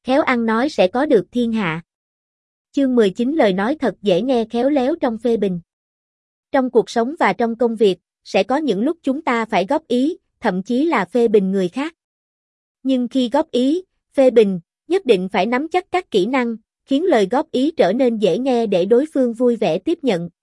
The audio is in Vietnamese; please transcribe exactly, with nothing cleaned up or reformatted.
khéo ăn nói sẽ có được thiên hạ. Chương mười chín lời nói thật dễ nghe khéo léo trong phê bình. Trong cuộc sống và trong công việc, sẽ có những lúc chúng ta phải góp ý, thậm chí là phê bình người khác. Nhưng khi góp ý, phê bình, nhất định phải nắm chắc các kỹ năng, khiến lời góp ý trở nên dễ nghe để đối phương vui vẻ tiếp nhận.